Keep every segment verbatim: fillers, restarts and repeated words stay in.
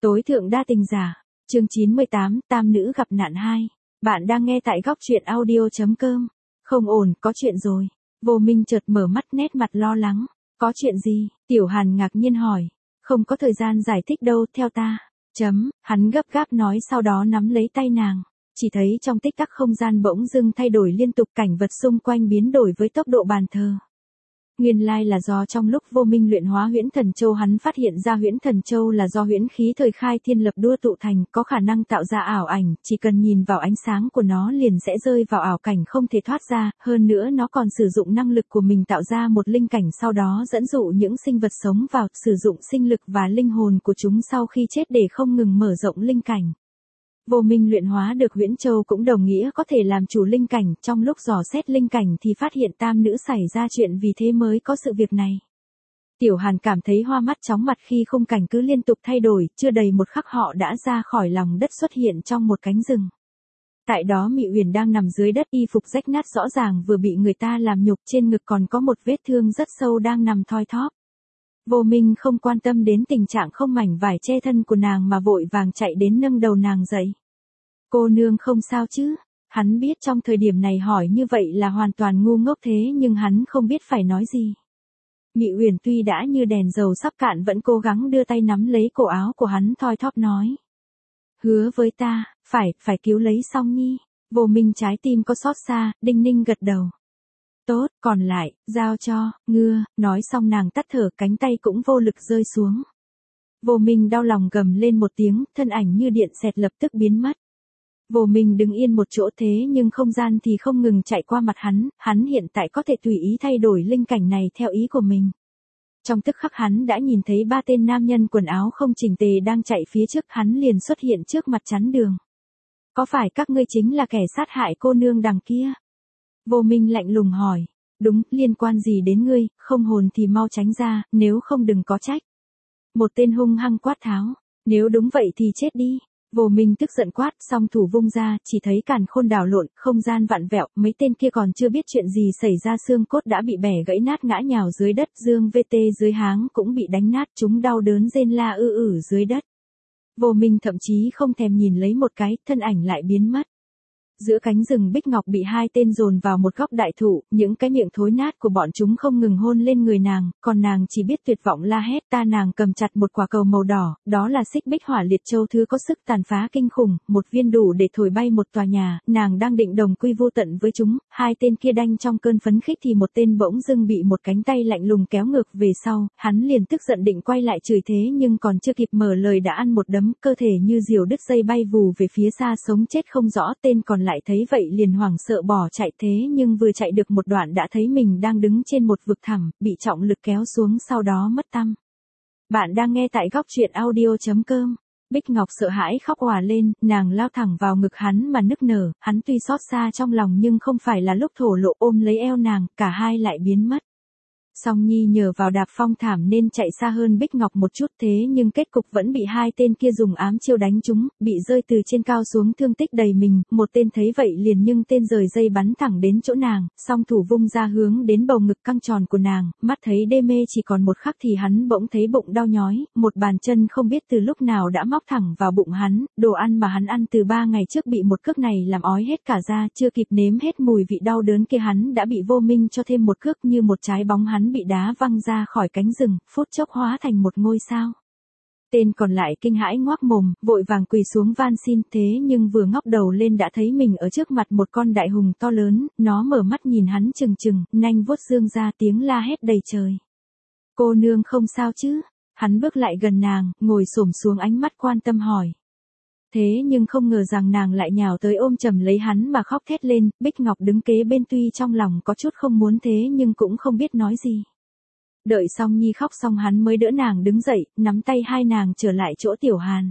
Tối thượng đa tình giả, chương chín mươi tám, tam nữ gặp nạn hai. Bạn đang nghe tại góc truyện audio.com. Không ổn, có chuyện rồi. Vô Minh chợt mở mắt nét mặt lo lắng. Có chuyện gì? Tiểu Hàn ngạc nhiên hỏi. Không có thời gian giải thích đâu, theo ta. Chấm, hắn gấp gáp nói sau đó nắm lấy tay nàng. Chỉ thấy trong tích tắc không gian bỗng dưng thay đổi liên tục, cảnh vật xung quanh biến đổi với tốc độ bàn thờ. Nguyên lai là do trong lúc Vô Minh luyện hóa Huyễn Thần Châu, hắn phát hiện ra Huyễn Thần Châu là do huyễn khí thời khai thiên lập đua tụ thành, có khả năng tạo ra ảo ảnh, chỉ cần nhìn vào ánh sáng của nó liền sẽ rơi vào ảo cảnh không thể thoát ra, hơn nữa nó còn sử dụng năng lực của mình tạo ra một linh cảnh, sau đó dẫn dụ những sinh vật sống vào, sử dụng sinh lực và linh hồn của chúng sau khi chết để không ngừng mở rộng linh cảnh. Vô Minh luyện hóa được Huyễn Châu cũng đồng nghĩa có thể làm chủ linh cảnh, trong lúc dò xét linh cảnh thì phát hiện tam nữ xảy ra chuyện, vì thế mới có sự việc này. Tiểu Hàn cảm thấy hoa mắt chóng mặt khi khung cảnh cứ liên tục thay đổi, chưa đầy một khắc họ đã ra khỏi lòng đất, xuất hiện trong một cánh rừng. Tại đó Mị Uyển đang nằm dưới đất, y phục rách nát rõ ràng vừa bị người ta làm nhục, trên ngực còn có một vết thương rất sâu đang nằm thoi thóp. Vô Minh không quan tâm đến tình trạng không mảnh vải che thân của nàng mà vội vàng chạy đến nâng đầu nàng dậy. Cô nương không sao chứ? Hắn biết trong thời điểm này hỏi như vậy là hoàn toàn ngu ngốc, thế nhưng hắn không biết phải nói gì. Mị Uyển tuy đã như đèn dầu sắp cạn vẫn cố gắng đưa tay nắm lấy cổ áo của hắn, thoi thóp nói. Hứa với ta, phải, phải cứu lấy Song Nhi. Vô Minh trái tim có xót xa, đinh ninh gật đầu. Tốt, còn lại, giao cho, ngưa, nói xong nàng tắt thở, cánh tay cũng vô lực rơi xuống. Vô Minh đau lòng gầm lên một tiếng, thân ảnh như điện xẹt lập tức biến mất. Vô Minh đứng yên một chỗ, thế nhưng không gian thì không ngừng chạy qua mặt hắn, hắn hiện tại có thể tùy ý thay đổi linh cảnh này theo ý của mình. Trong tức khắc hắn đã nhìn thấy ba tên nam nhân quần áo không chỉnh tề đang chạy phía trước, hắn liền xuất hiện trước mặt chắn đường. Có phải các ngươi chính là kẻ sát hại cô nương đằng kia? Vô Minh lạnh lùng hỏi. Đúng, liên quan gì đến ngươi, không hồn thì mau tránh ra, nếu không đừng có trách. Một tên hung hăng quát tháo. Nếu đúng vậy thì chết đi. Vô Minh tức giận quát, song thủ vung ra, chỉ thấy càn khôn đảo lộn, không gian vặn vẹo, mấy tên kia còn chưa biết chuyện gì xảy ra, xương cốt đã bị bẻ gãy nát ngã nhào dưới đất, dương vê tê dưới háng cũng bị đánh nát, chúng đau đớn rên la ư ử dưới đất. Vô Minh thậm chí không thèm nhìn lấy một cái, thân ảnh lại biến mất. Giữa cánh rừng bích ngọc bị hai tên dồn vào một góc đại thụ, những cái miệng thối nát của bọn chúng không ngừng hôn lên người nàng, còn nàng chỉ biết tuyệt vọng la hét. Ta nàng cầm chặt một quả cầu màu đỏ, đó là xích bích hỏa liệt châu, thứ có sức tàn phá kinh khủng, một viên đủ để thổi bay một tòa nhà, nàng đang định đồng quy vô tận với chúng. Hai tên kia đanh trong cơn phấn khích thì một tên bỗng dưng bị một cánh tay lạnh lùng kéo ngược về sau, hắn liền tức giận định quay lại chửi, thế nhưng còn chưa kịp mở lời đã ăn một đấm, cơ thể như diều đứt dây bay vù về phía xa, sống chết không rõ. Tên còn lại thấy vậy liền hoảng sợ bỏ chạy, thế nhưng vừa chạy được một đoạn đã thấy mình đang đứng trên một vực thẳm, bị trọng lực kéo xuống, sau đó mất tăm. Bạn đang nghe tại góc truyện audio.com. Bích Ngọc sợ hãi khóc òa lên, nàng lao thẳng vào ngực hắn mà nức nở, hắn tuy xót xa trong lòng nhưng không phải là lúc thổ lộ, ôm lấy eo nàng, cả hai lại biến mất. Song Nhi nhờ vào đạp phong thảm nên chạy xa hơn Bích Ngọc một chút, thế nhưng kết cục vẫn bị hai tên kia dùng ám chiêu đánh trúng, bị rơi từ trên cao xuống, thương tích đầy mình. Một tên thấy vậy liền nhưng tên rời dây bắn thẳng đến chỗ nàng, song thủ vung ra hướng đến bầu ngực căng tròn của nàng, mắt thấy đê mê chỉ còn một khắc thì hắn bỗng thấy bụng đau nhói, một bàn chân không biết từ lúc nào đã móc thẳng vào bụng hắn, đồ ăn mà hắn ăn từ ba ngày trước bị một cước này làm ói hết cả da, chưa kịp nếm hết mùi vị đau đớn kia hắn đã bị Vô Minh cho thêm một cước, như một trái bóng hắn bị đá văng ra khỏi cánh rừng, phút chốc hóa thành một ngôi sao. Tên còn lại kinh hãi ngoác mồm, vội vàng quỳ xuống van xin, thế nhưng vừa ngóc đầu lên đã thấy mình ở trước mặt một con đại hùng to lớn, nó mở mắt nhìn hắn trừng trừng, nanh vuốt dương ra, tiếng la hét đầy trời. Cô nương không sao chứ? Hắn bước lại gần nàng, ngồi xổm xuống, ánh mắt quan tâm hỏi. Thế nhưng không ngờ rằng nàng lại nhào tới ôm chầm lấy hắn mà khóc thét lên. Bích Ngọc đứng kế bên tuy trong lòng có chút không muốn thế nhưng cũng không biết nói gì. Đợi Song Nhi khóc xong hắn mới đỡ nàng đứng dậy, nắm tay hai nàng trở lại chỗ Tiểu Hàn.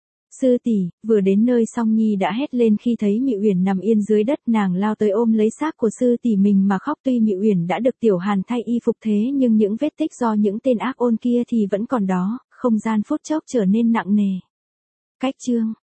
Sư tỷ, vừa đến nơi Song Nhi đã hét lên khi thấy Mị Uyển nằm yên dưới đất, nàng lao tới ôm lấy xác của sư tỷ mình mà khóc. Tuy Mị Uyển đã được Tiểu Hàn thay y phục thế nhưng những vết tích do những tên ác ôn kia thì vẫn còn đó, không gian phút chốc trở nên nặng nề. Cách chương